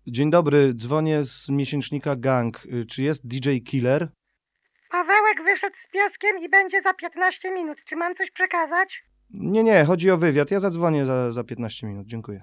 Dzień dobry, dzwonię z miesięcznika Gang. Czy jest DJ Killer? Pawełek wyszedł z pieskiem i będzie za 15 minut. Czy mam coś przekazać? Nie, chodzi o wywiad. Ja zadzwonię za 15 minut. Dziękuję.